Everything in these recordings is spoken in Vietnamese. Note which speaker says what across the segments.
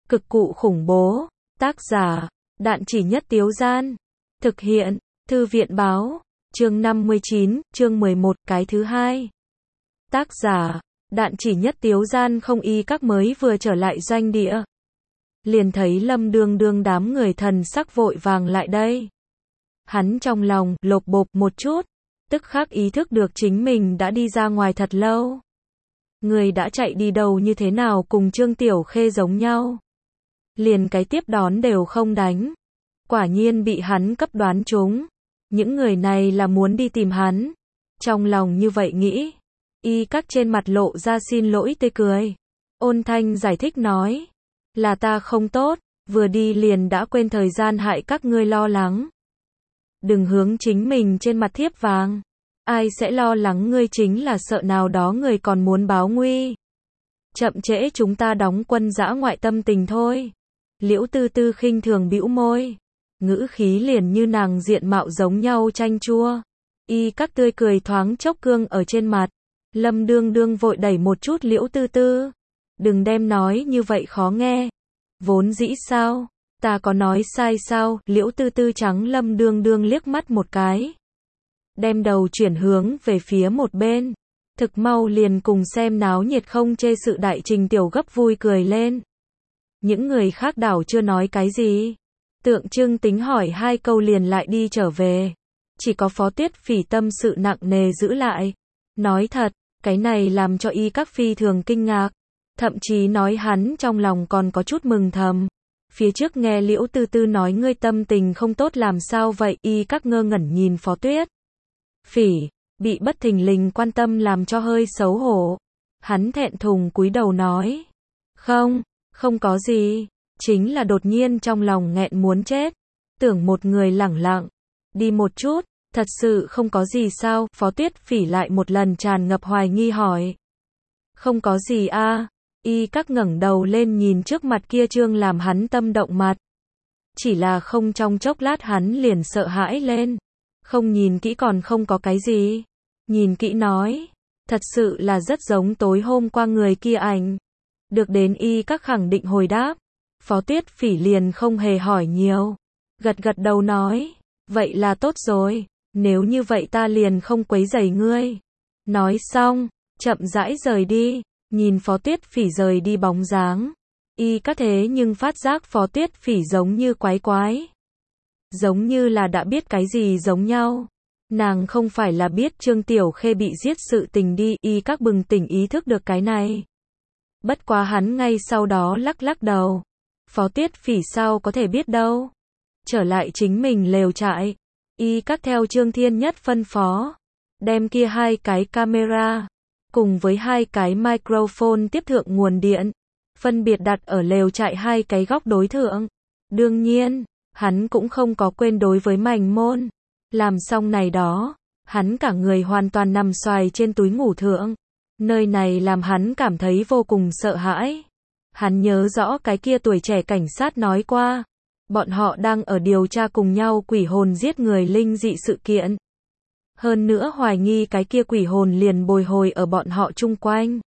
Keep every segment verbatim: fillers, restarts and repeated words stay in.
Speaker 1: Cực cụ khủng bố. Tác giả, Đạn Chỉ Nhất Tiếu Gian. Thực hiện, Thư viện báo. Chương năm mươi chín, chương mười một, cái thứ hai. Tác giả, Đạn Chỉ Nhất Tiếu Gian. Không y các mới vừa trở lại doanh địa, liền thấy Lâm Đương Đương đám người thần sắc vội vàng lại đây. Hắn trong lòng lộp bộp một chút, tức khắc ý thức được chính mình đã đi ra ngoài thật lâu. Người đã chạy đi đâu như thế nào cùng Trương Tiểu Khê giống nhau. Liền cái tiếp đón đều không đánh. Quả nhiên bị hắn cấp đoán trúng. Những người này là muốn đi tìm hắn. Trong lòng như vậy nghĩ, y các trên mặt lộ ra xin lỗi tươi cười. Ôn thanh giải thích nói, là ta không tốt, vừa đi liền đã quên thời gian hại các ngươi lo lắng. Đừng hướng chính mình trên mặt thiếp vàng. Ai sẽ lo lắng ngươi, chính là sợ nào đó người còn muốn báo nguy. Chậm trễ chúng ta đóng quân dã ngoại tâm tình thôi. Liễu Tư Tư khinh thường bĩu môi, ngữ khí liền như nàng diện mạo giống nhau chanh chua. Y các tươi cười thoáng chốc cương ở trên mặt. Lâm Đương Đương vội đẩy một chút Liễu Tư Tư. Đừng đem nói như vậy khó nghe. Vốn dĩ sao? Ta có nói sai sao? Liễu Tư Tư trắng Lâm Đương Đương liếc mắt một cái, đem đầu chuyển hướng về phía một bên. Thực mau liền cùng xem náo nhiệt không chê sự đại Trình Tiểu gấp vui cười lên. Những người khác đảo chưa nói cái gì, tượng trưng tính hỏi hai câu liền lại đi trở về. Chỉ có Phó Tuyết Phỉ tâm sự nặng nề giữ lại. Nói thật, cái này làm cho y các phi thường kinh ngạc. Thậm chí nói hắn trong lòng còn có chút mừng thầm. Phía trước nghe Liễu Tư Tư nói ngươi tâm tình không tốt làm sao vậy, y các ngơ ngẩn nhìn Phó Tuyết Phỉ, bị bất thình lình quan tâm làm cho hơi xấu hổ. Hắn thẹn thùng cúi đầu nói, không, không có gì, chính là đột nhiên trong lòng nghẹn muốn chết, tưởng một người lẳng lặng đi một chút, thật sự không có gì sao? Phó Tuyết Phỉ lại một lần tràn ngập hoài nghi hỏi. Không có gì a. À? Y các ngẩng đầu lên nhìn trước mặt kia trương làm hắn tâm động mặt. Chỉ là không trong chốc lát hắn liền sợ hãi lên. Không nhìn kỹ còn không có cái gì. Nhìn kỹ nói, thật sự là rất giống tối hôm qua người kia ảnh. Được đến y các khẳng định hồi đáp, Phó Tuyết Phỉ liền không hề hỏi nhiều. Gật gật đầu nói, vậy là tốt rồi, nếu như vậy ta liền không quấy rầy ngươi. Nói xong, chậm rãi rời đi. Nhìn Phó Tuyết Phỉ rời đi bóng dáng, y các thế nhưng phát giác Phó Tuyết Phỉ giống như quái quái. Giống như là đã biết cái gì giống nhau. Nàng không phải là biết Trương Tiểu Khê bị giết sự tình đi, y các bừng tỉnh ý thức được cái này. Bất quá hắn ngay sau đó lắc lắc đầu. Phó Tuyết Phỉ sao có thể biết đâu. Trở lại chính mình lều trại, y các theo Trương Thiên Nhất phân phó, đem kia hai cái camera cùng với hai cái microphone tiếp thượng nguồn điện, phân biệt đặt ở lều trại hai cái góc đối thượng. Đương nhiên, hắn cũng không có quên đối với Mành Môn. Làm xong này đó, hắn cả người hoàn toàn nằm xoài trên túi ngủ thượng. Nơi này làm hắn cảm thấy vô cùng sợ hãi. Hắn nhớ rõ cái kia tuổi trẻ cảnh sát nói qua, bọn họ đang ở điều tra cùng nhau quỷ hồn giết người linh dị sự kiện. Hơn nữa hoài nghi cái kia quỷ hồn liền bồi hồi ở bọn họ chung quanh.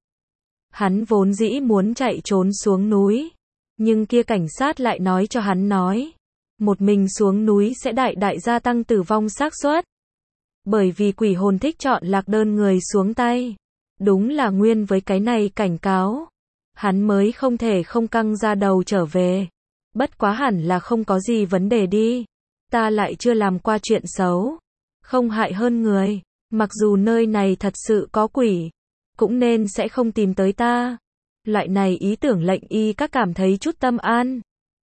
Speaker 1: Hắn vốn dĩ muốn chạy trốn xuống núi, nhưng kia cảnh sát lại nói cho hắn nói, một mình xuống núi sẽ đại đại gia tăng tử vong xác suất. Bởi vì quỷ hồn thích chọn lạc đơn người xuống tay. Đúng là nguyên với cái này cảnh cáo, hắn mới không thể không căng ra đầu trở về. Bất quá hẳn là không có gì vấn đề đi. Ta lại chưa làm qua chuyện xấu, không hại hơn người. Mặc dù nơi này thật sự có quỷ, cũng nên sẽ không tìm tới ta. Loại này ý tưởng lệnh y các cảm thấy chút tâm an.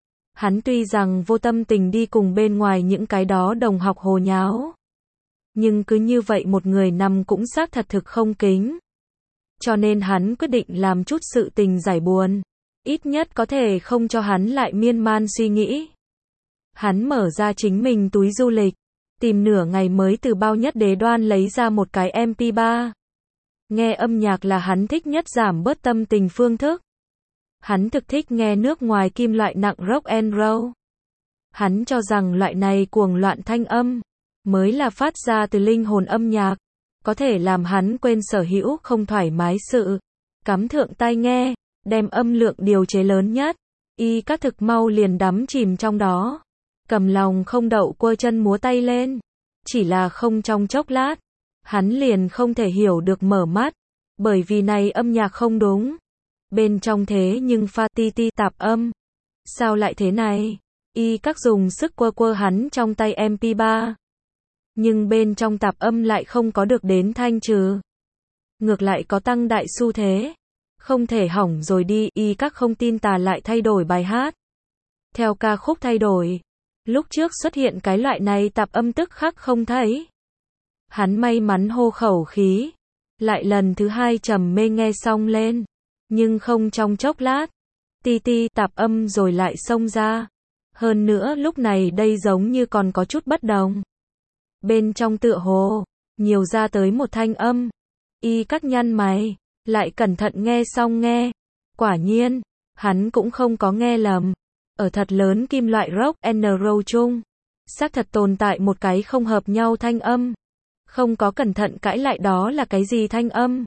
Speaker 1: Hắn tuy rằng vô tâm tình đi cùng bên ngoài những cái đó đồng học hồ nháo, nhưng cứ như vậy một người nằm cũng xác thật thực không kính. Cho nên hắn quyết định làm chút sự tình giải buồn, ít nhất có thể không cho hắn lại miên man suy nghĩ. Hắn mở ra chính mình túi du lịch, tìm nửa ngày mới từ bao nhất đế đoan lấy ra một cái em pê ba. Nghe âm nhạc là hắn thích nhất giảm bớt tâm tình phương thức. Hắn thực thích nghe nước ngoài kim loại nặng rock and roll. Hắn cho rằng loại này cuồng loạn thanh âm mới là phát ra từ linh hồn âm nhạc, có thể làm hắn quên sở hữu không thoải mái sự. Cắm thượng tai nghe, đem âm lượng điều chế lớn nhất. Y các thực mau liền đắm chìm trong đó. Cầm lòng không đậu quơ chân múa tay lên. Chỉ là không trong chốc lát. Hắn liền không thể hiểu được mở mắt. Bởi vì này âm nhạc không đúng. Bên trong thế nhưng pha ti ti tạp âm. Sao lại thế này? Y các dùng sức quơ quơ hắn trong tay em pê ba. Nhưng bên trong tạp âm lại không có được đến thanh trừ. Ngược lại có tăng đại xu thế. Không thể hỏng rồi đi, Y các không tin tà lại thay đổi bài hát. Theo ca khúc thay đổi. Lúc trước xuất hiện cái loại này tạp âm tức khắc không thấy. Hắn may mắn hô khẩu khí. Lại lần thứ hai trầm mê nghe xong lên. Nhưng không trong chốc lát. Ti ti tạp âm rồi lại xông ra. Hơn nữa lúc này đây giống như còn có chút bất đồng. Bên trong tựa hồ, nhiều ra tới một thanh âm. Y các nhăn mày, lại cẩn thận nghe xong nghe. Quả nhiên, hắn cũng không có nghe lầm. Ở thật lớn kim loại rock and roll chung, xác thật tồn tại một cái không hợp nhau thanh âm. Không có cẩn thận cãi lại đó là cái gì thanh âm.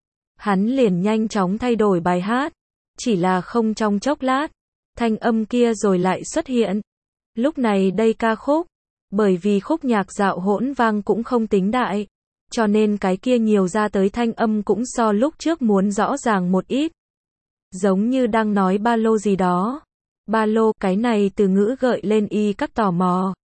Speaker 1: Hắn liền nhanh chóng thay đổi bài hát. Chỉ là không trong chốc lát, thanh âm kia rồi lại xuất hiện. Lúc này đây ca khúc, bởi vì khúc nhạc dạo hỗn vang cũng không tính đại, cho nên cái kia nhiều ra tới thanh âm cũng so lúc trước muốn rõ ràng một ít. Giống như đang nói ba lô gì đó. Ba lô, cái này từ ngữ gợi lên Y các tò mò.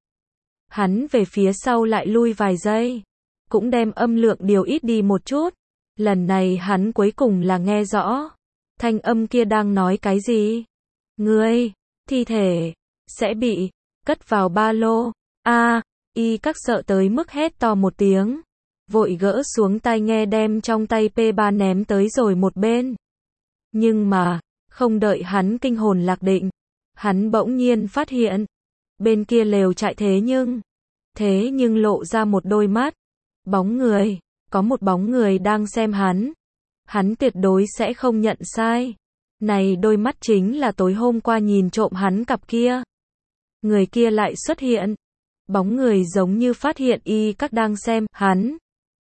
Speaker 1: Hắn về phía sau lại lui vài giây, cũng đem âm lượng điều ít đi một chút. Lần này hắn cuối cùng là nghe rõ. Thanh âm kia đang nói cái gì? Ngươi, thi thể, sẽ bị cất vào ba lô. A, à, Y các sợ tới mức hét to một tiếng. Vội gỡ xuống tai nghe đem trong tay pê ba ném tới rồi một bên. Nhưng mà, không đợi hắn kinh hồn lạc định. Hắn bỗng nhiên phát hiện. Bên kia lều trại thế nhưng. Thế nhưng lộ ra một đôi mắt. Bóng người. Có một bóng người đang xem hắn. Hắn tuyệt đối sẽ không nhận sai. Này đôi mắt chính là tối hôm qua nhìn trộm hắn cặp kia. Người kia lại xuất hiện. Bóng người giống như phát hiện Y các đang xem hắn.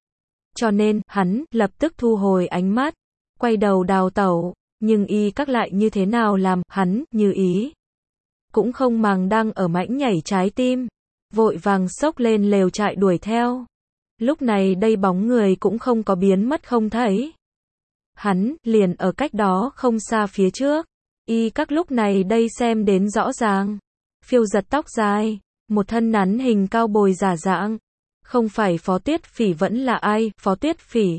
Speaker 1: Cho nên, hắn lập tức thu hồi ánh mắt. Quay đầu đào tẩu. Nhưng Y các lại như thế nào làm hắn như ý. Cũng không màng đang ở mãnh nhảy trái tim. Vội vàng xốc lên lều trại đuổi theo. Lúc này đây bóng người cũng không có biến mất không thấy. Hắn liền ở cách đó không xa phía trước. Y các lúc này đây xem đến rõ ràng. Phiêu giật tóc dài, một thân nắn hình cao bồi giả dạng. Không phải Phó Tuyết Phỉ vẫn là ai, Phó Tuyết Phỉ.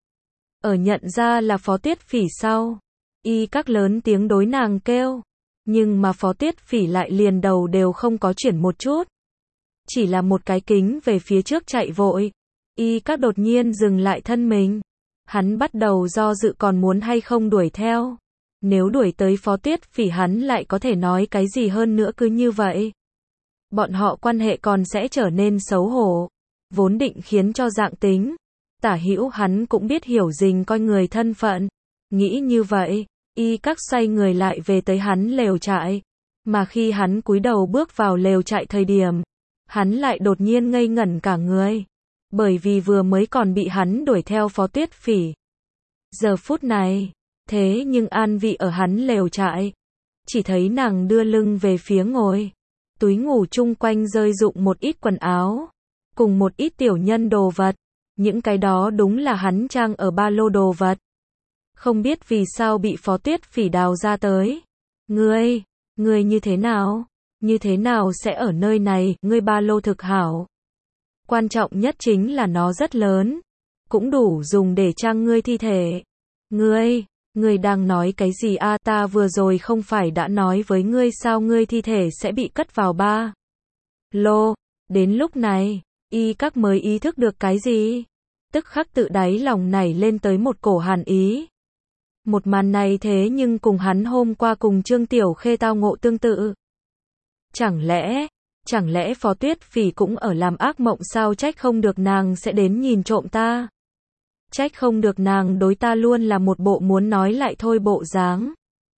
Speaker 1: Ở nhận ra là Phó Tuyết Phỉ sau, Y các lớn tiếng đối nàng kêu. Nhưng mà Phó Tuyết Phỉ lại liền đầu đều không có chuyển một chút. Chỉ là một cái kính về phía trước chạy vội. Y các đột nhiên dừng lại thân mình. Hắn bắt đầu do dự còn muốn hay không đuổi theo. Nếu đuổi tới Phó Tuyết Phỉ hắn lại có thể nói cái gì hơn nữa cứ như vậy. Bọn họ quan hệ còn sẽ trở nên xấu hổ. Vốn định khiến cho dạng tính. Tả hữu hắn cũng biết hiểu dình coi người thân phận. Nghĩ như vậy, Y các xoay người lại về tới hắn lều trại. Mà khi hắn cúi đầu bước vào lều trại thời điểm, hắn lại đột nhiên ngây ngẩn cả người. Bởi vì vừa mới còn bị hắn đuổi theo Phó Tuyết Phỉ. Giờ phút này, thế nhưng an vị ở hắn lều trại. Chỉ thấy nàng đưa lưng về phía ngồi. Túi ngủ chung quanh rơi rụng một ít quần áo. Cùng một ít tiểu nhân đồ vật. Những cái đó đúng là hắn trang ở ba lô đồ vật. Không biết vì sao bị Phó Tuyết Phỉ đào ra tới. Ngươi, ngươi như thế nào? Như thế nào sẽ ở nơi này, ngươi ba lô thực hảo. Quan trọng nhất chính là nó rất lớn. Cũng đủ dùng để trang ngươi thi thể. Ngươi, ngươi đang nói cái gì a? Ta vừa rồi không phải đã nói với ngươi sao ngươi thi thể sẽ bị cất vào ba lô. Đến lúc này, Y các mới ý thức được cái gì? Tức khắc tự đáy lòng nảy lên tới một cổ hàn ý. Một màn này thế nhưng cùng hắn hôm qua cùng Trương Tiểu Khê tao ngộ tương tự. Chẳng lẽ, chẳng lẽ Phó Tuyết Phỉ cũng ở làm ác mộng sao? Trách không được nàng sẽ đến nhìn trộm ta. Trách không được nàng đối ta luôn là một bộ muốn nói lại thôi bộ dáng.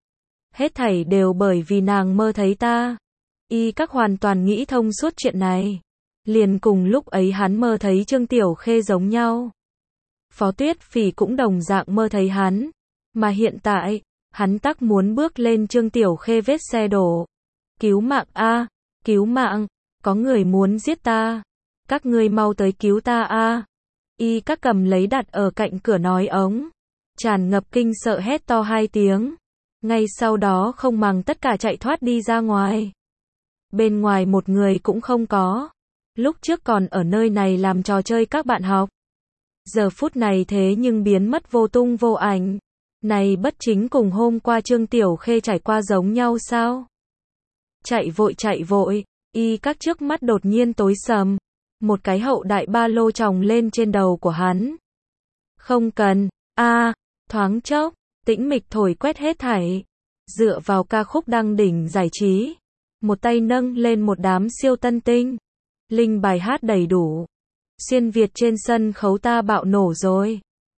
Speaker 1: Hết thảy đều bởi vì nàng mơ thấy ta. Y các hoàn toàn nghĩ thông suốt chuyện này. Liền cùng lúc ấy hắn mơ thấy Trương Tiểu Khê giống nhau. Phó Tuyết Phỉ cũng đồng dạng mơ thấy hắn. Mà hiện tại, Hắn tắc muốn bước lên Trương Tiểu Khê vết xe đổ. Cứu mạng a, cứu mạng, có người muốn giết ta. Các ngươi mau tới cứu ta a. Y các cầm lấy đặt ở cạnh cửa nói ống. Tràn ngập kinh sợ hét to hai tiếng. Ngay sau đó không màng tất cả chạy thoát đi ra ngoài. Bên ngoài một người cũng không có. Lúc trước còn ở nơi này làm trò chơi các bạn học. Giờ phút này thế nhưng biến mất vô tung vô ảnh. Này bất chính cùng hôm qua Trương Tiểu Khê trải qua giống nhau sao? Chạy vội chạy vội, y các trước mắt đột nhiên tối sầm. Một cái hậu đại ba lô tròng lên trên đầu của hắn. Không cần, a thoáng chốc, tĩnh mịch thổi quét hết thảy. Dựa vào ca khúc đăng đỉnh giải trí. Một tay nâng lên một đám siêu tân tinh. Linh bài hát đầy đủ. Xuyên Việt trên sân khấu ta bạo nổ rồi.